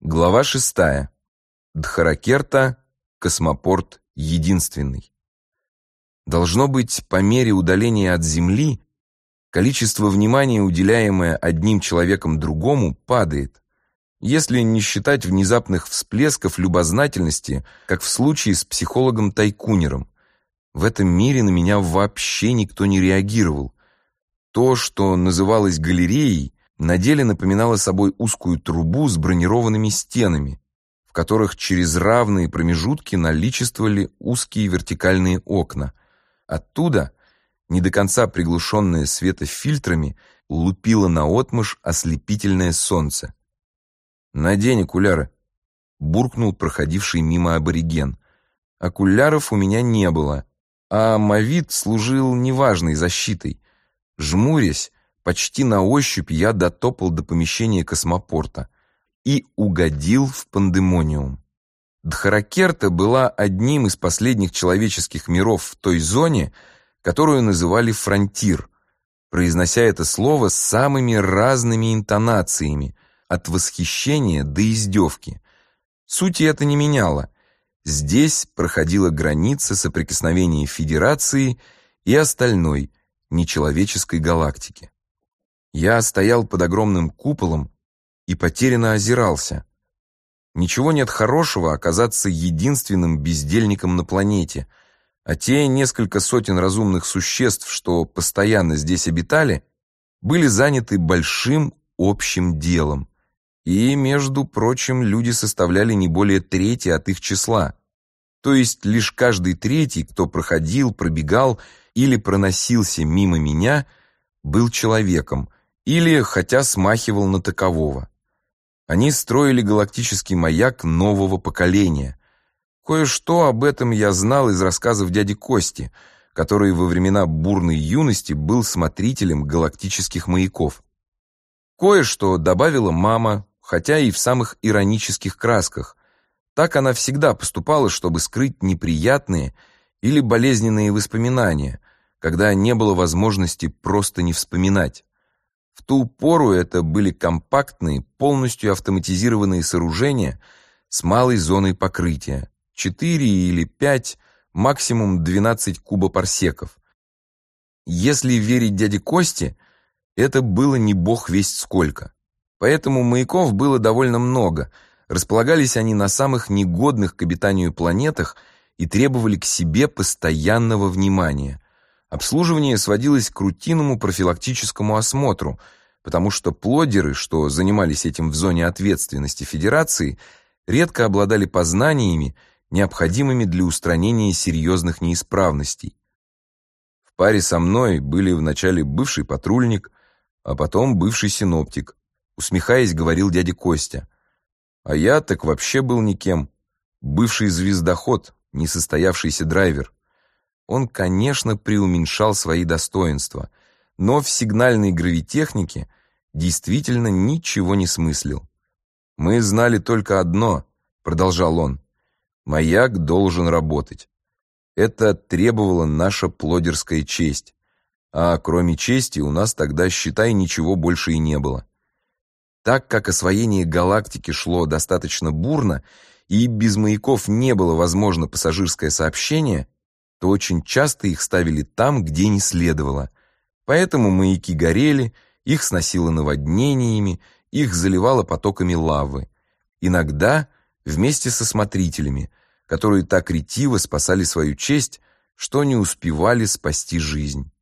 Глава 6. Дхаракерта, космопорт единственный. Должно быть, по мере удаления от Земли, количество внимания, уделяемое одним человеком другому, падает, если не считать внезапных всплесков любознательности, как в случае с психологом-тайкунером. В этом мире на меня вообще никто не реагировал. То, что называлось галереей, на деле напоминало собой узкую трубу с бронированными стенами, в которых через равные промежутки наличествовали узкие вертикальные окна. Оттуда, не до конца приглушенное светофильтрами, лупило наотмашь ослепительное солнце. «Надень окуляры», — буркнул проходивший мимо абориген. Окуляров у меня не было, а мовид служил неважной защитой. Жмурясь, почти на ощупь я дотопал до помещения космопорта и угодил в пандемониум. Дхаракерта была одним из последних человеческих миров в той зоне, которую называли фронтир, произнося это слово с самыми разными интонациями, от восхищения до издевки. Сути это не меняло. Здесь проходила граница соприкосновения Федерации и остальной, нечеловеческой галактики. Я стоял под огромным куполом и потерянно озирался. Ничего нет хорошего оказаться единственным бездельником на планете, а те несколько сотен разумных существ, что постоянно здесь обитали, были заняты большим общим делом. И, между прочим, люди составляли не более трети от их числа. То есть лишь каждый третий, кто проходил, пробегал или проносился мимо меня, был человеком, или хотя смахивал на такового. Они строили галактический маяк нового поколения. Кое-что об этом я знал из рассказов дяди Кости, который во времена бурной юности был смотрителем галактических маяков. Кое-что добавила мама, хотя и в самых иронических красках. Так она всегда поступала, чтобы скрыть неприятные или болезненные воспоминания, когда не было возможности просто не вспоминать. В ту пору это были компактные, полностью автоматизированные сооружения с малой зоной покрытия, 4 или 5, максимум 12 кубопарсеков. Если верить дяде Косте, это было не бог весть сколько. Поэтому маяков было довольно много, располагались они на самых негодных к обитанию планетах и требовали к себе постоянного внимания. Обслуживание сводилось к рутинному профилактическому осмотру, потому что плодеры, что занимались этим в зоне ответственности Федерации, редко обладали познаниями, необходимыми для устранения серьезных неисправностей. В паре со мной были вначале бывший патрульник, а потом бывший синоптик, усмехаясь, говорил дядя Костя. А я так вообще был никем. Бывший звездоход, несостоявшийся драйвер. Он, конечно, преуменьшал свои достоинства, но в сигнальной гравитехнике действительно ничего не смыслил. «Мы знали только одно», — продолжал он, — «маяк должен работать. Это требовала наша плодерская честь. А кроме чести у нас тогда, считай, ничего больше и не было». Так как освоение галактики шло достаточно бурно, и без маяков не было возможно пассажирское сообщение, то очень часто их ставили там, где не следовало. Поэтому маяки горели, их сносило наводнениями, их заливало потоками лавы. Иногда вместе со смотрителями, которые так ретиво спасали свою честь, что не успевали спасти жизнь.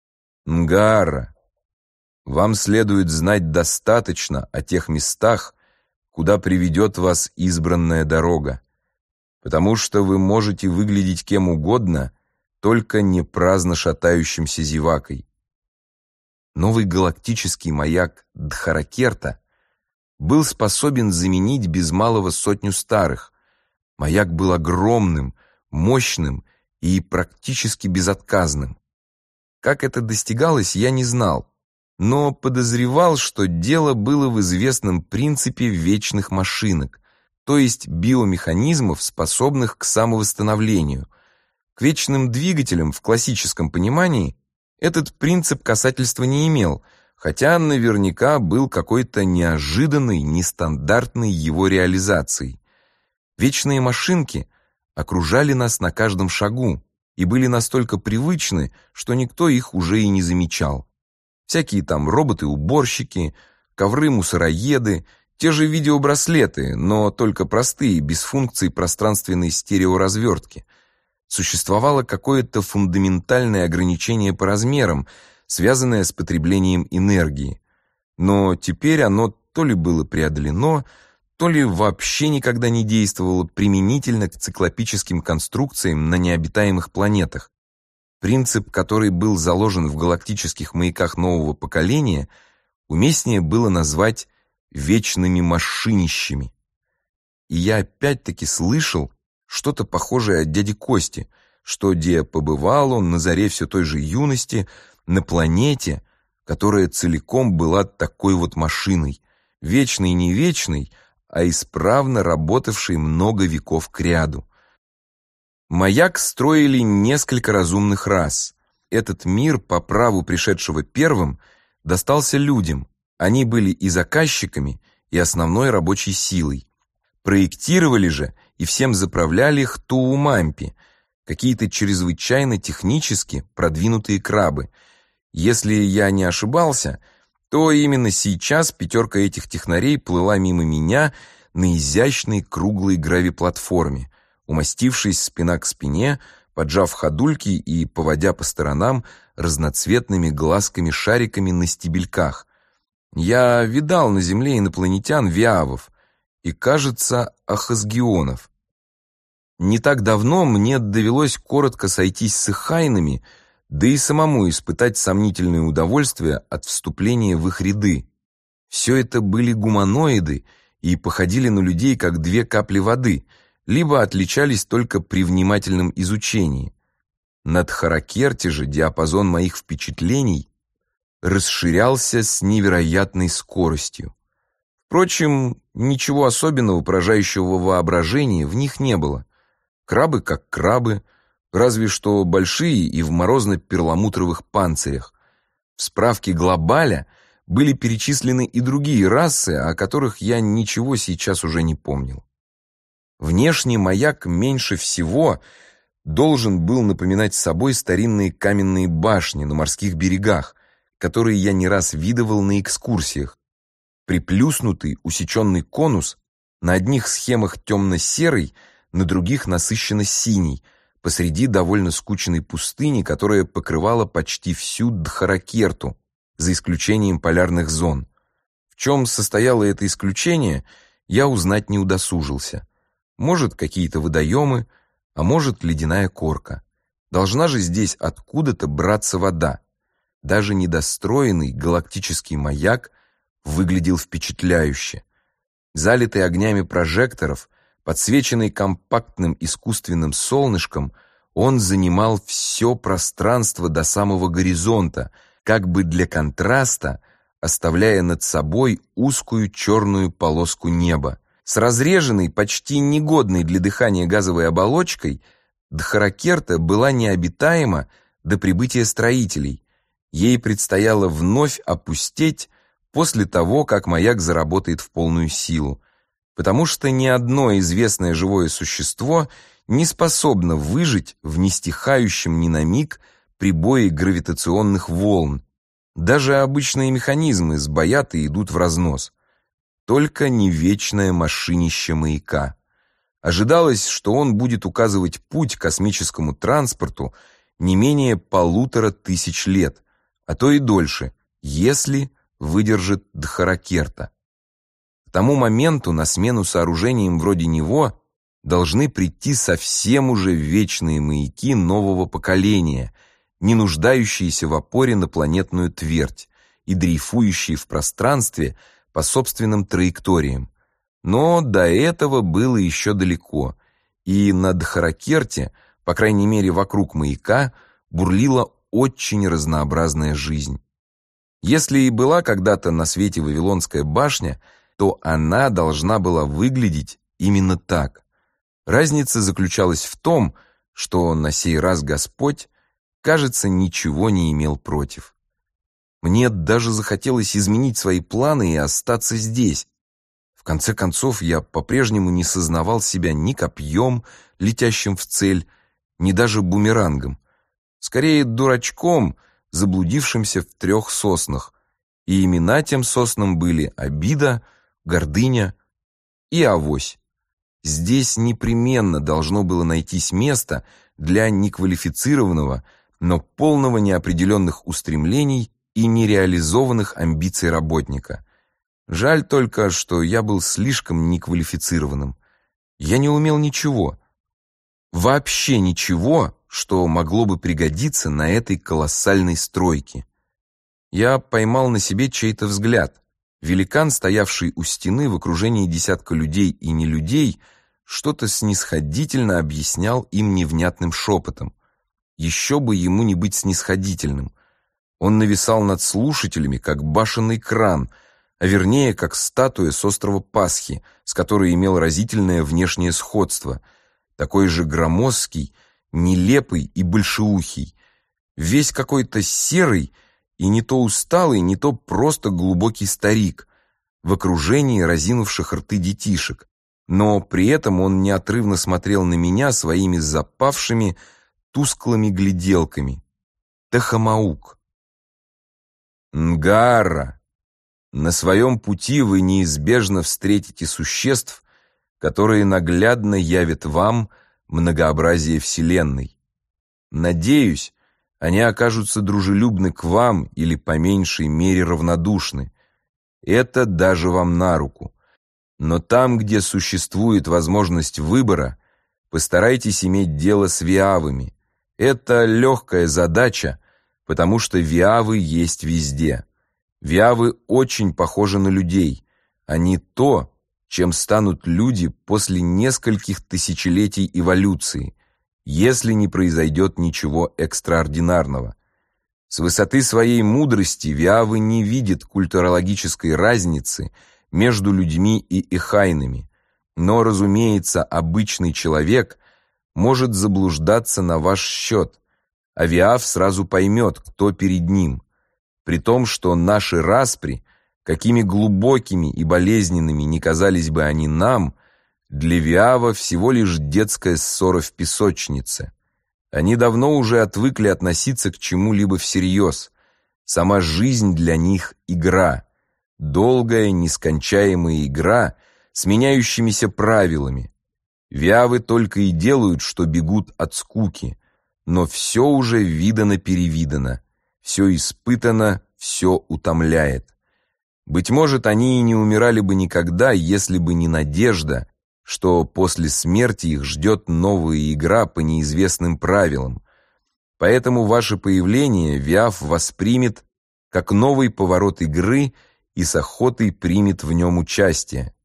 Нгара, вам следует знать достаточно о тех местах, куда приведет вас избранная дорога, потому что вы можете выглядеть кем угодно, только не праздно шатающимся зевакой. Новый галактический маяк Дхаракерта был способен заменить без малого 100 старых. Маяк был огромным, мощным и практически безотказным. Как это достигалось, я не знал, но подозревал, что дело было в известном принципе вечных машинок, то есть биомеханизмов, способных к самовосстановлению. К вечным двигателям в классическом понимании этот принцип касательства не имел, хотя наверняка был какой-то неожиданной, нестандартной его реализацией. Вечные машинки окружали нас на каждом шагу и были настолько привычны, что никто их уже и не замечал. Всякие там роботы-уборщики, ковры-мусороеды, те же видеобраслеты, но только простые, без функций пространственной стереоразвертки. Существовало какое-то фундаментальное ограничение по размерам, связанное с потреблением энергии. Но теперь оно то ли было преодолено, то ли вообще никогда не действовало применительно к циклопическим конструкциям на необитаемых планетах. Принцип, который был заложен в галактических маяках нового поколения, уместнее было назвать вечными машинищами. И я опять-таки слышал что-то похожее от дяди Кости, что где побывал он на заре все той же юности на планете, которая целиком была такой вот машиной, вечной не вечной, а исправно работавшей много веков кряду. Маяк строили несколько разумных рас. Этот мир, по праву пришедшего первым, достался людям. Они были и заказчиками, и основной рабочей силой. Проектировали же и всем заправляли хтоу-мампи, какие-то чрезвычайно технически продвинутые крабы. Если я не ошибался, то именно сейчас пятерка этих технарей плыла мимо меня на изящной круглой гравиплатформе, умастившись спина к спине, поджав ходульки и поводя по сторонам разноцветными глазками-шариками на стебельках. Я видал на Земле инопланетян-виавов и, кажется, ахазгионов. Не так давно мне довелось коротко сойтись с ихайнами, да и самому испытать сомнительное удовольствие от вступления в их ряды. Все это были гуманоиды и походили на людей как две капли воды, либо отличались только при внимательном изучении. На Дхаракерте же диапазон моих впечатлений расширялся с невероятной скоростью. Впрочем, ничего особенного, поражающего воображения, в них не было. Крабы как крабы, разве что большие и в морозно-перламутровых панцирях. В справке Глобаля были перечислены и другие расы, о которых я ничего сейчас уже не помнил. Внешне маяк меньше всего должен был напоминать собой старинные каменные башни на морских берегах, которые я не раз видывал на экскурсиях. Приплюснутый, усеченный конус, на одних схемах темно-серый, на других насыщенно-синий, посреди довольно скучной пустыни, которая покрывала почти всю Дхаракерту, за исключением полярных зон. В чем состояло это исключение, я узнать не удосужился. Может, какие-то водоемы, а может, ледяная корка. Должна же здесь откуда-то браться вода. Даже недостроенный галактический маяк выглядел впечатляюще. Залитый огнями прожекторов, подсвеченный компактным искусственным солнышком, он занимал все пространство до самого горизонта, как бы для контраста, оставляя над собой узкую черную полоску неба. С разреженной, почти негодной для дыхания газовой оболочкой, Дхаракерта была необитаема до прибытия строителей. Ей предстояло вновь опустеть после того, как маяк заработает в полную силу, потому что ни одно известное живое существо не способно выжить в нестихающем ни на миг прибое гравитационных волн. Даже обычные механизмы сбоят и идут в разнос. Только не вечное машинище маяка. Ожидалось, что он будет указывать путь космическому транспорту не менее 1500 лет, а то и дольше, если выдержит Дхаракерта. К тому моменту на смену сооружениям вроде него должны прийти совсем уже вечные маяки нового поколения, не нуждающиеся в опоре на планетную твердь и дрейфующие в пространстве по собственным траекториям. Но до этого было еще далеко, и на Дхаракерте, по крайней мере вокруг маяка, бурлила очень разнообразная жизнь. Если и была когда-то на свете Вавилонская башня, то она должна была выглядеть именно так. Разница заключалась в том, что на сей раз Господь, кажется, ничего не имел против. Мне даже захотелось изменить свои планы и остаться здесь. В конце концов, я по-прежнему не сознавал себя ни копьем, летящим в цель, ни даже бумерангом. Скорее, дурачком, заблудившимся в 3 соснах. И имена тем соснам были обида, гордыня и авось. Здесь непременно должно было найтись место для неквалифицированного, но полного неопределенных устремлений и нереализованных амбиций работника. Жаль только, что я был слишком неквалифицированным. Я не умел ничего. Вообще ничего, что могло бы пригодиться на этой колоссальной стройке. Я поймал на себе чей-то взгляд. Великан, стоявший у стены в окружении десятка людей и нелюдей, что-то снисходительно объяснял им невнятным шепотом. Еще бы ему не быть снисходительным. Он нависал над слушателями, как башенный кран, а вернее, как статуя с острова Пасхи, с которой имел разительное внешнее сходство, такой же громоздкий, нелепый и большеухий, весь какой-то серый и не то усталый, не то просто глубокий старик, в окружении разинувших рты детишек, но при этом он неотрывно смотрел на меня своими запавшими, тусклыми гляделками. Тахамаук. Нгаара, на своем пути вы неизбежно встретите существ, которые наглядно явят вам многообразие Вселенной. Надеюсь, они окажутся дружелюбны к вам или по меньшей мере равнодушны. Это даже вам на руку. Но там, где существует возможность выбора, постарайтесь иметь дело с виавами. Это легкая задача, потому что виавы есть везде. Виавы очень похожи на людей. Они то, чем станут люди после нескольких тысячелетий эволюции, если не произойдет ничего экстраординарного. С высоты своей мудрости виавы не видят культурологической разницы между людьми и эхайнами, но, разумеется, обычный человек может заблуждаться на ваш счет, а виав сразу поймет, кто перед ним, при том, что наши распри, какими глубокими и болезненными ни казались бы они нам, для виава всего лишь детская ссора в песочнице. Они давно уже отвыкли относиться к чему-либо всерьез. Сама жизнь для них — игра. Долгая, нескончаемая игра с меняющимися правилами. Виавы только и делают, что бегут от скуки, но все уже видано-перевидано, все испытано, все утомляет. Быть может, они и не умирали бы никогда, если бы не надежда, что после смерти их ждет новая игра по неизвестным правилам. Поэтому ваше появление виав воспримет как новый поворот игры и с охотой примет в нем участие.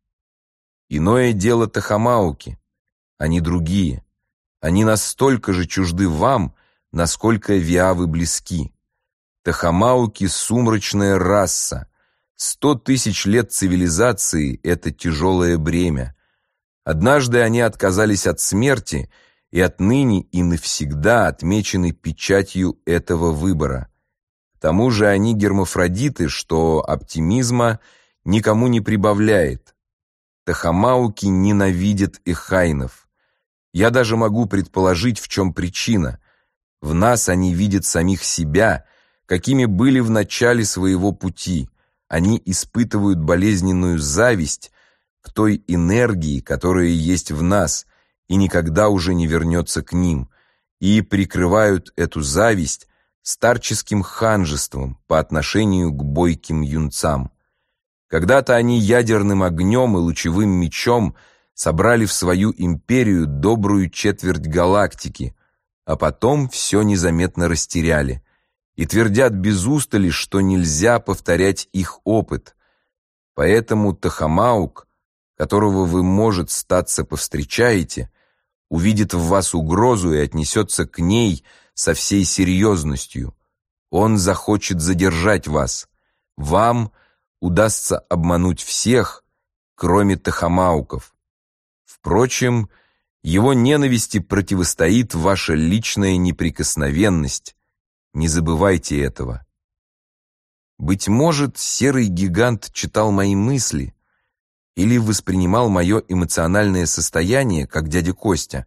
Иное дело тахамауки. Они другие. Они настолько же чужды вам, насколько виавы близки. Тахамауки — сумрачная раса. 100 тысяч лет цивилизации — это тяжелое бремя. Однажды они отказались от смерти и отныне и навсегда отмечены печатью этого выбора. К тому же они гермафродиты, что оптимизма никому не прибавляет. Тахамауки ненавидят эхайнов. Я даже могу предположить, в чем причина. В нас они видят самих себя, какими были в начале своего пути. Они испытывают болезненную зависть к той энергии, которая есть в нас, и никогда уже не вернется к ним, и прикрывают эту зависть старческим ханжеством по отношению к бойким юнцам. Когда-то они ядерным огнем и лучевым мечом собрали в свою империю добрую четверть галактики, а потом все незаметно растеряли и твердят без устали, что нельзя повторять их опыт. Поэтому Тахамаук, которого вы, может, статься повстречаете, увидит в вас угрозу и отнесется к ней со всей серьезностью. Он захочет задержать вас. Вам удастся обмануть всех, кроме Тахамауков. Впрочем, его ненависти противостоит ваша личная неприкосновенность. Не забывайте этого. Быть может, серый гигант читал мои мысли или воспринимал мое эмоциональное состояние, как дядя Костя.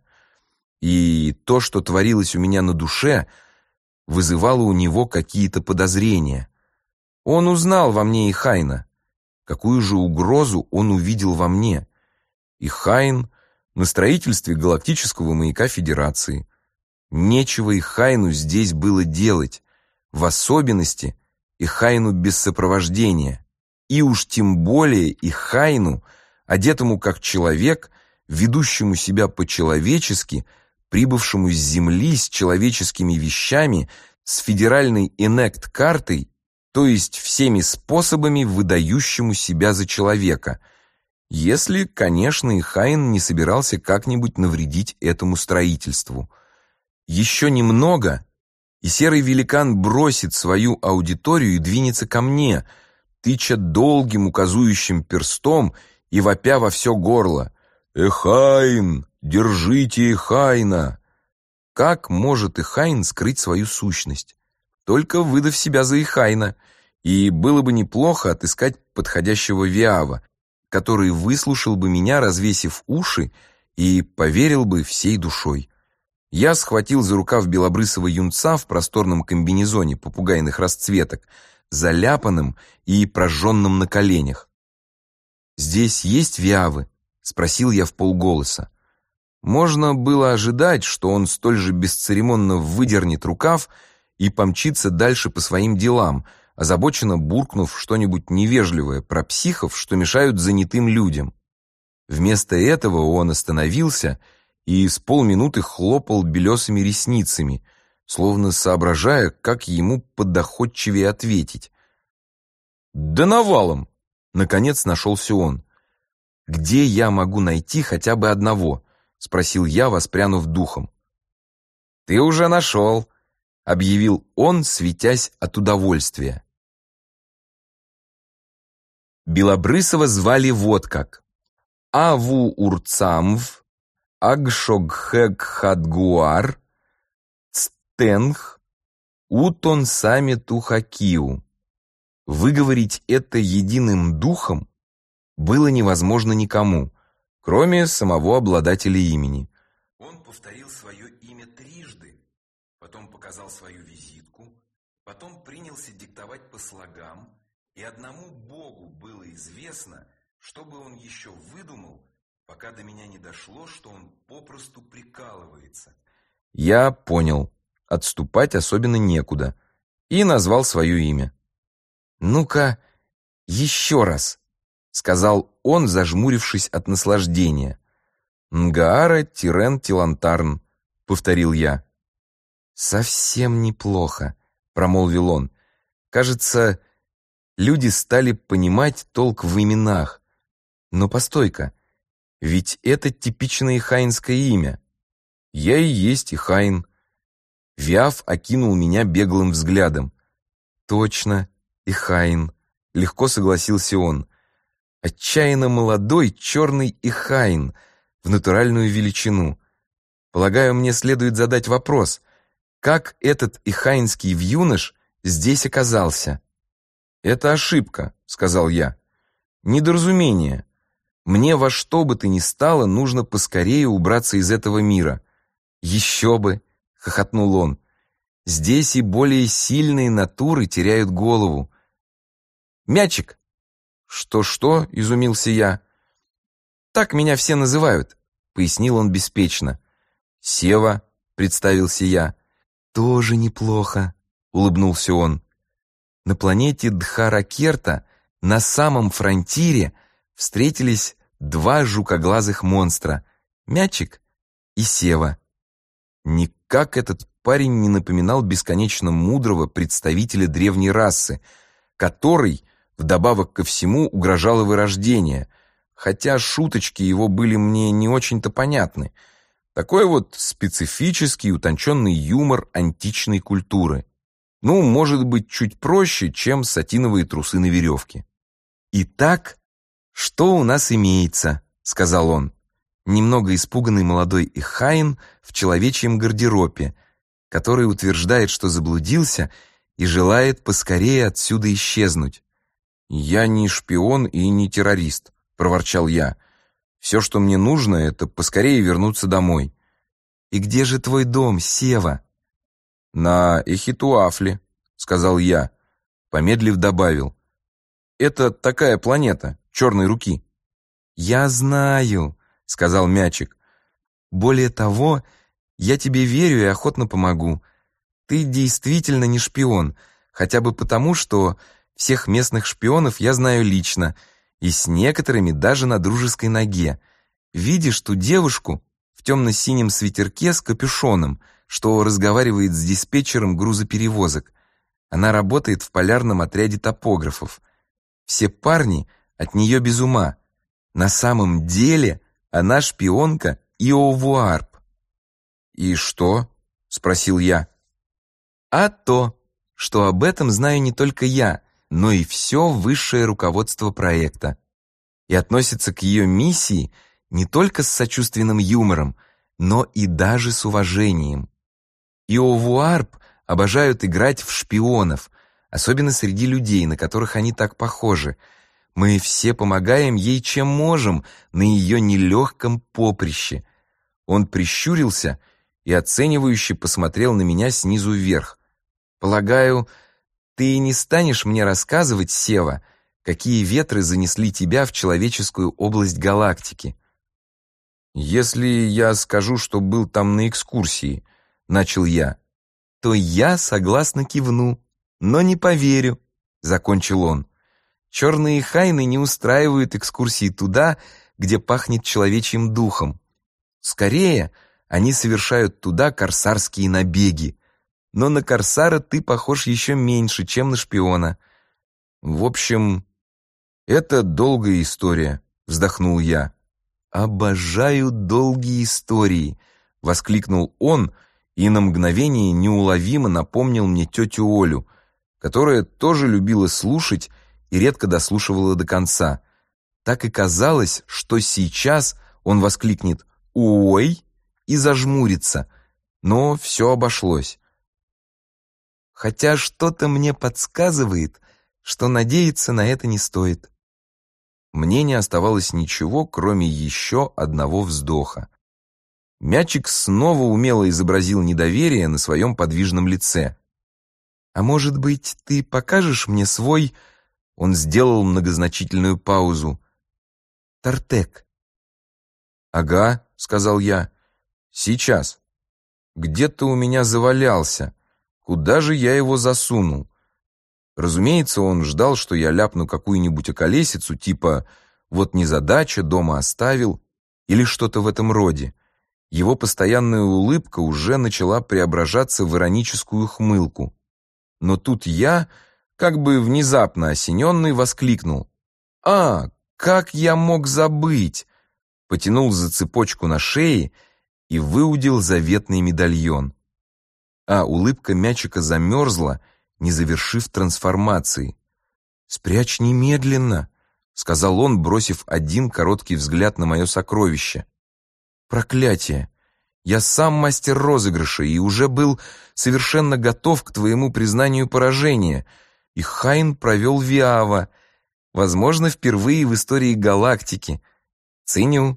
И то, что творилось у меня на душе, вызывало у него какие-то подозрения. Он узнал во мне Ихайна. Какую же угрозу он увидел во мне? Ихайн на строительстве галактического маяка Федерации. Нечего Ихайну здесь было делать, в особенности Ихайну без сопровождения, и уж тем более Ихайну, одетому как человек, ведущему себя по-человечески, прибывшему с Земли с человеческими вещами, с федеральной инект-картой, то есть всеми способами выдающему себя за человека, если, конечно, Ихайн не собирался как-нибудь навредить этому строительству. Еще немного, и серый великан бросит свою аудиторию и двинется ко мне, тыча долгим указующим перстом и вопя во все горло: «Ихайн! Держите Ихайна!» Как может Ихайн скрыть свою сущность? Только выдав себя за Ихайна, и было бы неплохо отыскать подходящего Виава, который выслушал бы меня, развесив уши, и поверил бы всей душой. Я схватил за рукав белобрысого юнца в просторном комбинезоне попугайных расцветок, заляпанным и прожженным на коленях. «Здесь есть Виавы?» — спросил я вполголоса. Можно было ожидать, что он столь же бесцеремонно выдернет рукав и помчится дальше по своим делам, озабоченно буркнув что-нибудь невежливое про психов, что мешают занятым людям. Вместо этого он остановился и с полминуты хлопал белесыми ресницами, словно соображая, как ему подоходчивее ответить. «Да навалом!» — наконец нашелся он. «Где я могу найти хотя бы одного?» — спросил я, воспрянув духом. «Ты уже нашел», — объявил он, светясь от удовольствия. Белобрысова звали вот как: Аву-Урцамв, Агшогхэкхадгуар, Цтенх, Утон-Саме-Тухакиу. Выговорить это единым духом было невозможно никому, кроме самого обладателя имени. Он повторил свое имя трижды, потом показал свою визитку, потом принялся диктовать по слогам, и одному Богу было известно, что бы он еще выдумал, пока до меня не дошло, что он попросту прикалывается. Я понял, отступать особенно некуда, и назвал свое имя. «Ну-ка, еще раз», — сказал он, зажмурившись от наслаждения. «Нгаара Тирен Тилантарн», — повторил я. «Совсем неплохо», — промолвил он. «Кажется, люди стали понимать толк в именах. Но постой-ка, ведь это типичное ихайнское имя. Я и есть Ихайн». Виав окинул меня беглым взглядом. «Точно, Ихайн», — легко согласился он. «Отчаянно молодой черный Ихайн в натуральную величину. Полагаю, мне следует задать вопрос, как этот ихайнский вьюнош здесь оказался?» «Это ошибка», — сказал я. «Недоразумение. Мне во что бы то ни стало нужно поскорее убраться из этого мира». «Еще бы», — хохотнул он. «Здесь и более сильные натуры теряют голову». «Мячик!» «Что-что?» — изумился я. «Так меня все называют», — пояснил он беспечно. «Сева», — представился я. «Тоже неплохо», — улыбнулся он. На планете Дхаракерта, на самом фронтире, встретились два жукоглазых монстра — Мячик и Сева. Никак этот парень не напоминал бесконечно мудрого представителя древней расы, который, вдобавок ко всему, угрожало вырождение, хотя шуточки его были мне не очень-то понятны. Такой вот специфический утонченный юмор античной культуры. Ну, может быть, чуть проще, чем сатиновые трусы на веревке. «Итак, что у нас имеется?» — сказал он. Немного испуганный молодой Ихайн в человечьем гардеробе, который утверждает, что заблудился и желает поскорее отсюда исчезнуть. «Я не шпион и не террорист», — проворчал я. «Все, что мне нужно, это поскорее вернуться домой». «И где же твой дом, Сева?» «На Эхитуафле», — сказал я. Помедлив добавил. «Это такая планета, черной руки». «Я знаю», — сказал Мячик. «Более того, я тебе верю и охотно помогу. Ты действительно не шпион, хотя бы потому, что всех местных шпионов я знаю лично, и с некоторыми даже на дружеской ноге. Видишь ту девушку в темно-синем свитерке с капюшоном, что разговаривает с диспетчером грузоперевозок? Она работает в полярном отряде топографов. Все парни от нее без ума. На самом деле она шпионка Иовуарп». «И что?» — спросил я. «А то, что об этом знаю не только я, но и все высшее руководство проекта. И относится к ее миссии не только с сочувственным юмором, но и даже с уважением. Иовуарп обожают играть в шпионов, особенно среди людей, на которых они так похожи. Мы все помогаем ей, чем можем, на ее нелегком поприще». Он прищурился и оценивающе посмотрел на меня снизу вверх. «Полагаю, ты не станешь мне рассказывать, Сева, какие ветры занесли тебя в человеческую область галактики?» «Если я скажу, что был там на экскурсии», — начал я, «то я согласно кивну, но не поверю», — закончил он. «Черные хайны не устраивают экскурсии туда, где пахнет человечьим духом. Скорее, они совершают туда корсарские набеги. Но на корсара ты похож еще меньше, чем на шпиона». «В общем, это долгая история», — вздохнул я. «Обожаю долгие истории», — воскликнул он и на мгновение неуловимо напомнил мне тетю Олю, которая тоже любила слушать и редко дослушивала до конца. Так и казалось, что сейчас он воскликнет «Ой!» и зажмурится, но все обошлось. Хотя что-то мне подсказывает, что надеяться на это не стоит. Мне не оставалось ничего, кроме еще одного вздоха. Мячик снова умело изобразил недоверие на своем подвижном лице. «А может быть, ты покажешь мне свой...» Он сделал многозначительную паузу. «Тартек». «Ага», — сказал я. «Сейчас. Где-то у меня завалялся. Куда же я его засунул?» Разумеется, он ждал, что я ляпну какую-нибудь околесицу, типа «вот незадача, дома оставил» или что-то в этом роде. Его постоянная улыбка уже начала преображаться в ироническую хмылку. Но тут я, как бы внезапно осененный, воскликнул. «А, как я мог забыть?» Потянул за цепочку на шее и выудил заветный медальон. А улыбка Мячика замерзла, не завершив трансформации. «Спрячь немедленно», — сказал он, бросив один короткий взгляд на мое сокровище. «Проклятие! Я сам мастер розыгрыша и уже был совершенно готов к твоему признанию поражения, и Хайн провел Виава, возможно, впервые в истории галактики. Ценю».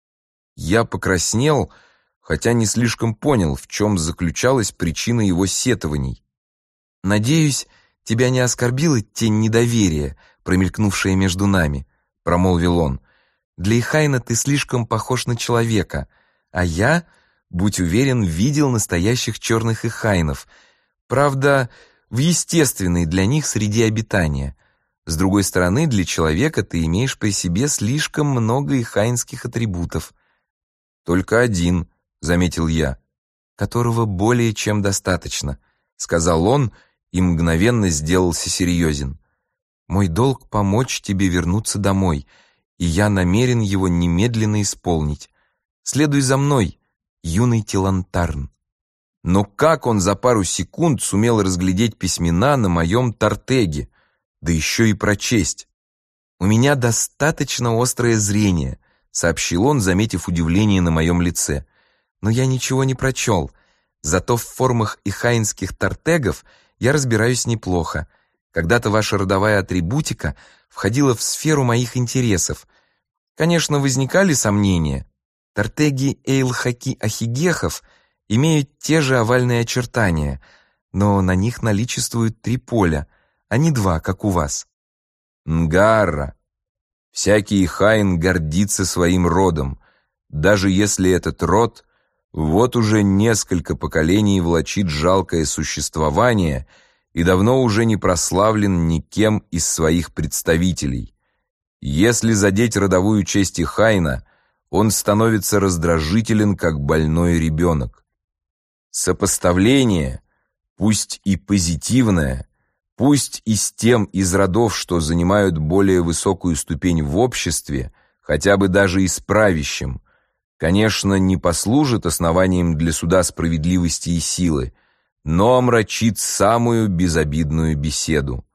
Я покраснел, хотя не слишком понял, в чем заключалась причина его сетований. «Надеюсь, тебя не оскорбила тень недоверия, промелькнувшая между нами», — промолвил он. «Для Ихайна ты слишком похож на человека, а я, будь уверен, видел настоящих черных Ихайнов, правда, в естественной для них среде обитания. С другой стороны, для человека ты имеешь при себе слишком много ихайнских атрибутов». «Только один», — заметил я. «Которого более чем достаточно», — сказал он и мгновенно сделался серьезен. «Мой долг — помочь тебе вернуться домой, и я намерен его немедленно исполнить. Следуй за мной, юный Тилантарн». Но как он за пару секунд сумел разглядеть письмена на моем тартеге, да еще и прочесть? «У меня достаточно острое зрение», — сообщил он, заметив удивление на моем лице. «Но я ничего не прочел. Зато в формах ихайнских тартегов я разбираюсь неплохо. Когда-то ваша родовая атрибутика входила в сферу моих интересов. Конечно, возникали сомнения. Тартеги Эйлхаки-Ахигехов имеют те же овальные очертания, но на них наличествуют 3 поля, а не 2, как у вас. Нгарра. Всякий хаин гордится своим родом, даже если этот род вот уже несколько поколений влачит жалкое существование и давно уже не прославлен никем из своих представителей. Если задеть родовую честь хаина, он становится раздражителен, как больной ребенок. Сопоставление, пусть и позитивное, пусть и с тем из родов, что занимают более высокую ступень в обществе, хотя бы даже и с правящим, конечно, не послужит основанием для суда справедливости и силы, но омрачит самую безобидную беседу.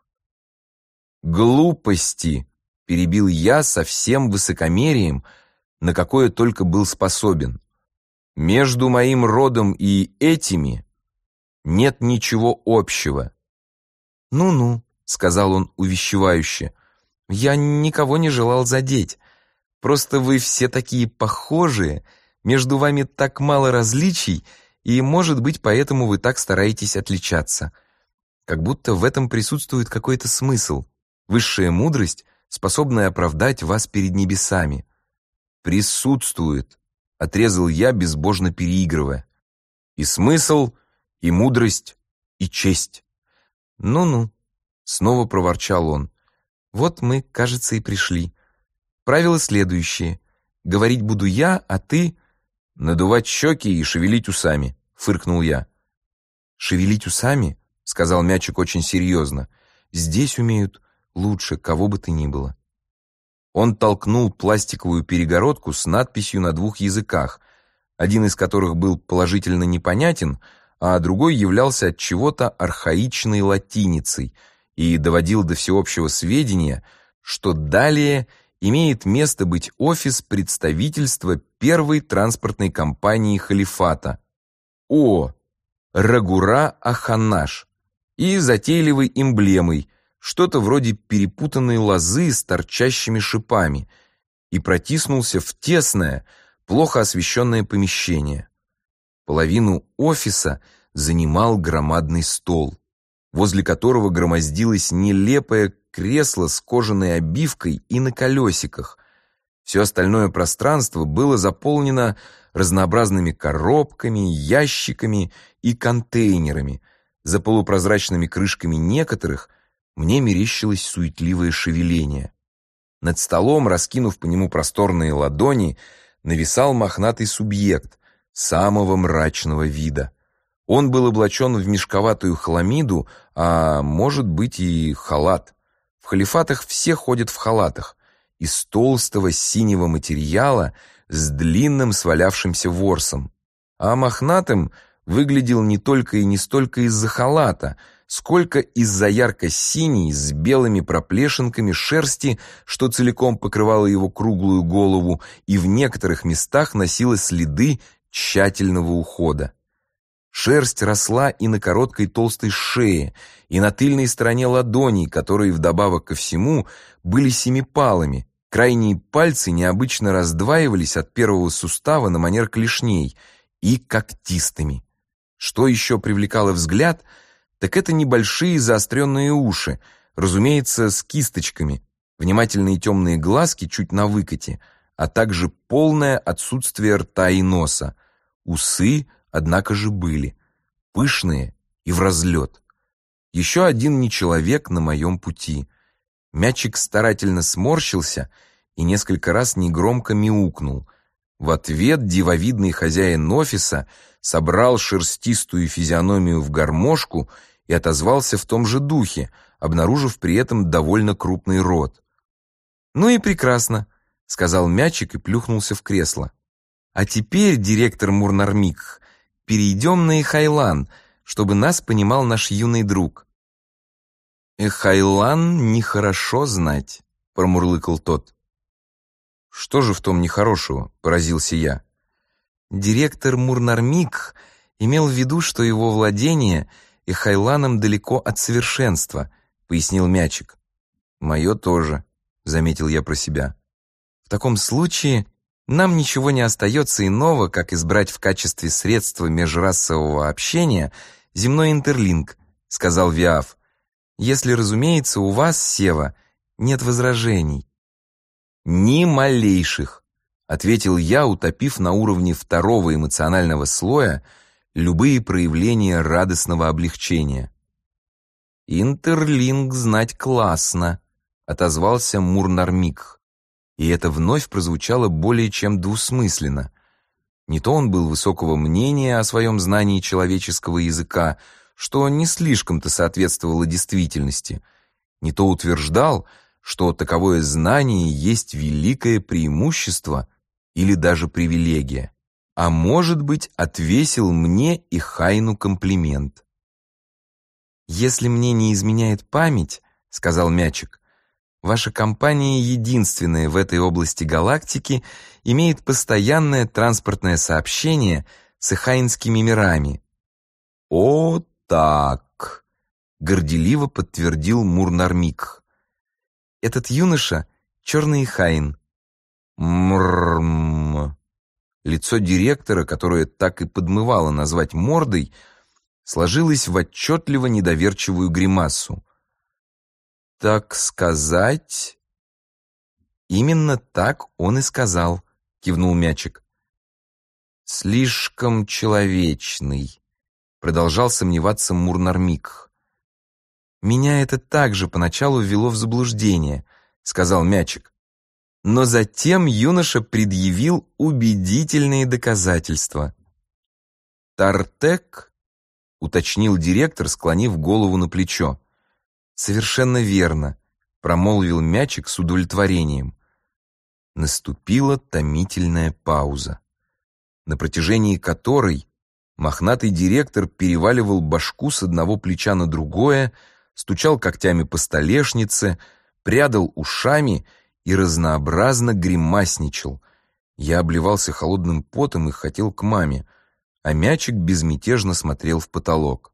«Глупости!» — перебил я со всем высокомерием, на какое только был способен. «Между моим родом и этими нет ничего общего». «Ну-ну», — сказал он увещевающе, — «я никого не желал задеть. Просто вы все такие похожие, между вами так мало различий, и, может быть, поэтому вы так стараетесь отличаться. Как будто в этом присутствует какой-то смысл, высшая мудрость, способная оправдать вас перед небесами». «Присутствует», — отрезал я, безбожно переигрывая. «И смысл, и мудрость, и честь». «Ну-ну», — снова проворчал он, — «вот мы, кажется, и пришли. Правила следующие. Говорить буду я, а ты...» «Надувать щеки и шевелить усами», — фыркнул я. «Шевелить усами?» — сказал Мячик очень серьезно. «Здесь умеют лучше кого бы то ни было». Он толкнул пластиковую перегородку с надписью на 2 языках, один из которых был положительно непонятен, а другой являлся от чего-то архаичной латиницей и доводил до всеобщего сведения, что далее имеет место быть офис представительства первой транспортной компании халифата О. Рагура-Аханаш и затейливой эмблемой, что-то вроде перепутанной лозы с торчащими шипами, и протиснулся в тесное, плохо освещенное помещение. Половину офиса занимал громадный стол, возле которого громоздилось нелепое кресло с кожаной обивкой и на колесиках. Все остальное пространство было заполнено разнообразными коробками, ящиками и контейнерами. За полупрозрачными крышками некоторых мне мерещилось суетливое шевеление. Над столом, раскинув по нему просторные ладони, нависал мохнатый субъект самого мрачного вида. Он был облачен в мешковатую хламиду, а может быть и халат. В халифатах все ходят в халатах, из толстого синего материала с длинным свалявшимся ворсом. А мохнатым выглядел не только и не столько из-за халата, сколько из-за ярко-синей с белыми проплешинками шерсти, что целиком покрывало его круглую голову и в некоторых местах носило следы тщательного ухода. Шерсть росла и на короткой толстой шее, и на тыльной стороне ладоней, которые вдобавок ко всему были семипалыми. Крайние пальцы необычно раздваивались от первого сустава на манер клешней и когтистыми. Что еще привлекало взгляд, так это небольшие заостренные уши, разумеется, с кисточками, внимательные темные глазки чуть на выкате, а также полное отсутствие рта и носа. Усы, однако же, были пышные и в разлет. Еще один нечеловек на моем пути. Мячик старательно сморщился и несколько раз негромко мяукнул. В ответ дивовидный хозяин офиса собрал шерстистую физиономию в гармошку и отозвался в том же духе, обнаружив при этом довольно крупный рот. «Ну и прекрасно», — сказал Мячик и плюхнулся в кресло. «А теперь, директор Мурнармик, перейдем на Эхайлан, чтобы нас понимал наш юный друг». «Эхайлан нехорошо знать», — промурлыкал тот. «Что же в том нехорошего?» — поразился я. Директор Мурнармик имел в виду, что его владения и Хайланом далеко от совершенства», — пояснил Мячик. «Мое тоже», — заметил я про себя. «В таком случае нам ничего не остается иного, как избрать в качестве средства межрасового общения земной интерлинк», — сказал Виаф. «Если, разумеется, у вас, Сева, нет возражений». «Ни малейших», — ответил я, утопив на уровне второго эмоционального слоя любые проявления радостного облегчения. «Интерлинк знать классно», — отозвался Мурнармик, и это вновь прозвучало более чем двусмысленно. Не то он был высокого мнения о своем знании человеческого языка, что не слишком-то соответствовало действительности, не то утверждал, что таковое знание есть великое преимущество или даже привилегия, а может быть, отвесил мне и Хайну комплимент. «Если мне не изменяет память, — сказал Мячик, — ваша компания единственная в этой области галактики имеет постоянное транспортное сообщение с Ихайнскими мирами». «О, так!» — горделиво подтвердил Мурнармик. «Этот юноша — черный Ихайн». «Мррррм». Лицо директора, которое так и подмывало назвать мордой, сложилось в отчетливо недоверчивую гримасу. «Так сказать...» «Именно так он и сказал», — кивнул Мячик. «Слишком человечный», — продолжал сомневаться Мурнармик. «Меня это также поначалу ввело в заблуждение», — сказал Мячик. Но затем юноша предъявил убедительные доказательства. «Тартек?» — уточнил директор, склонив голову на плечо. «Совершенно верно», — промолвил Мячик с удовлетворением. Наступила томительная пауза, на протяжении которой мохнатый директор переваливал башку с одного плеча на другое, стучал когтями по столешнице, прядал ушами и разнообразно гримасничал. Я обливался холодным потом и хотел к маме, а Мячик безмятежно смотрел в потолок.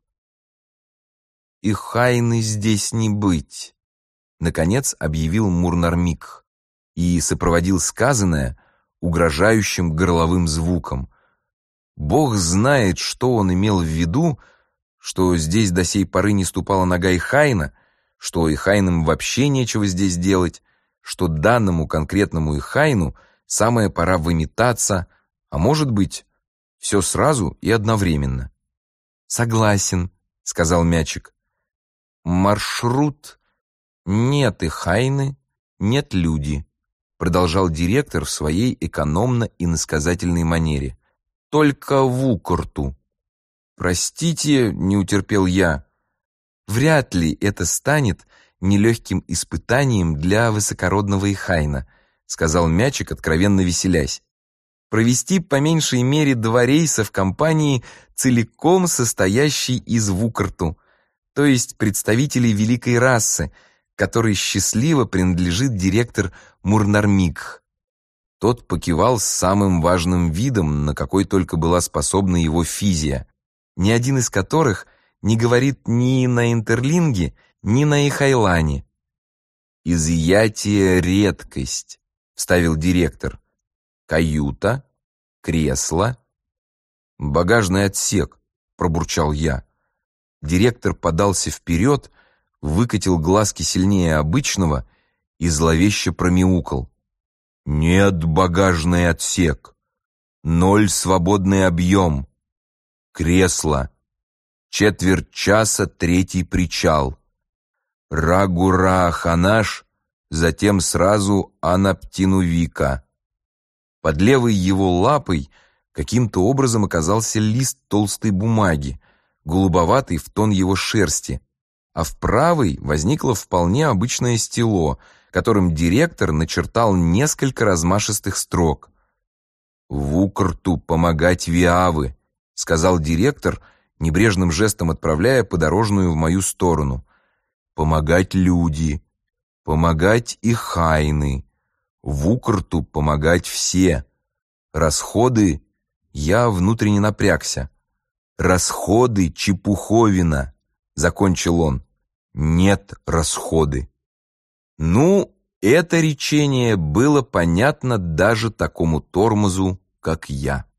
«И Хайны здесь не быть», — наконец объявил Мурнармик и сопроводил сказанное угрожающим горловым звуком. Бог знает, что он имел в виду, что здесь до сей поры не ступала нога Ихайна, что Ихайнам вообще нечего здесь делать, что данному конкретному Ихайну самая пора выметаться, а может быть, все сразу и одновременно. «Согласен», — сказал Мячик. «Маршрут. Нет Ихайны, нет люди», — продолжал директор в своей экономно-иносказательной манере. «Только в Укорту». «Простите», — не утерпел я. «Вряд ли это станет нелегким испытанием для высокородного Ихайна», — сказал Мячик, откровенно веселясь. «Провести по меньшей мере 2 рейса в компании, целиком состоящей из Вукорту, то есть представителей великой расы, которой счастливо принадлежит директор Мурнармик». Тот покивал с самым важным видом, на какой только была способна его физия, ни один из которых не говорит ни на интерлинге, ни на Ихайлане. «Изъятие — редкость», — вставил директор. «Каюта, кресло, багажный отсек», — пробурчал я. Директор подался вперед, выкатил глазки сильнее обычного и зловеще промяукал. «Нет, багажный отсек. 0 свободный объем. Кресло. 1/4 часа 3-й причал. Рагура-Ханаш, затем сразу Анаптинувика». Под левой его лапой каким-то образом оказался лист толстой бумаги, голубоватый в тон его шерсти, а в правой возникло вполне обычное стело, которым директор начертал несколько размашистых строк. «В Укрту помогать Виавы», — сказал директор, небрежным жестом отправляя подорожную в мою сторону. «Помогать люди, помогать Ихайны, в Укрту помогать все. Расходы...» Я внутренне напрягся. «Расходы чепуховина. закончил он. Нет расходы. Ну, это речение было понятно даже такому тормозу, как я.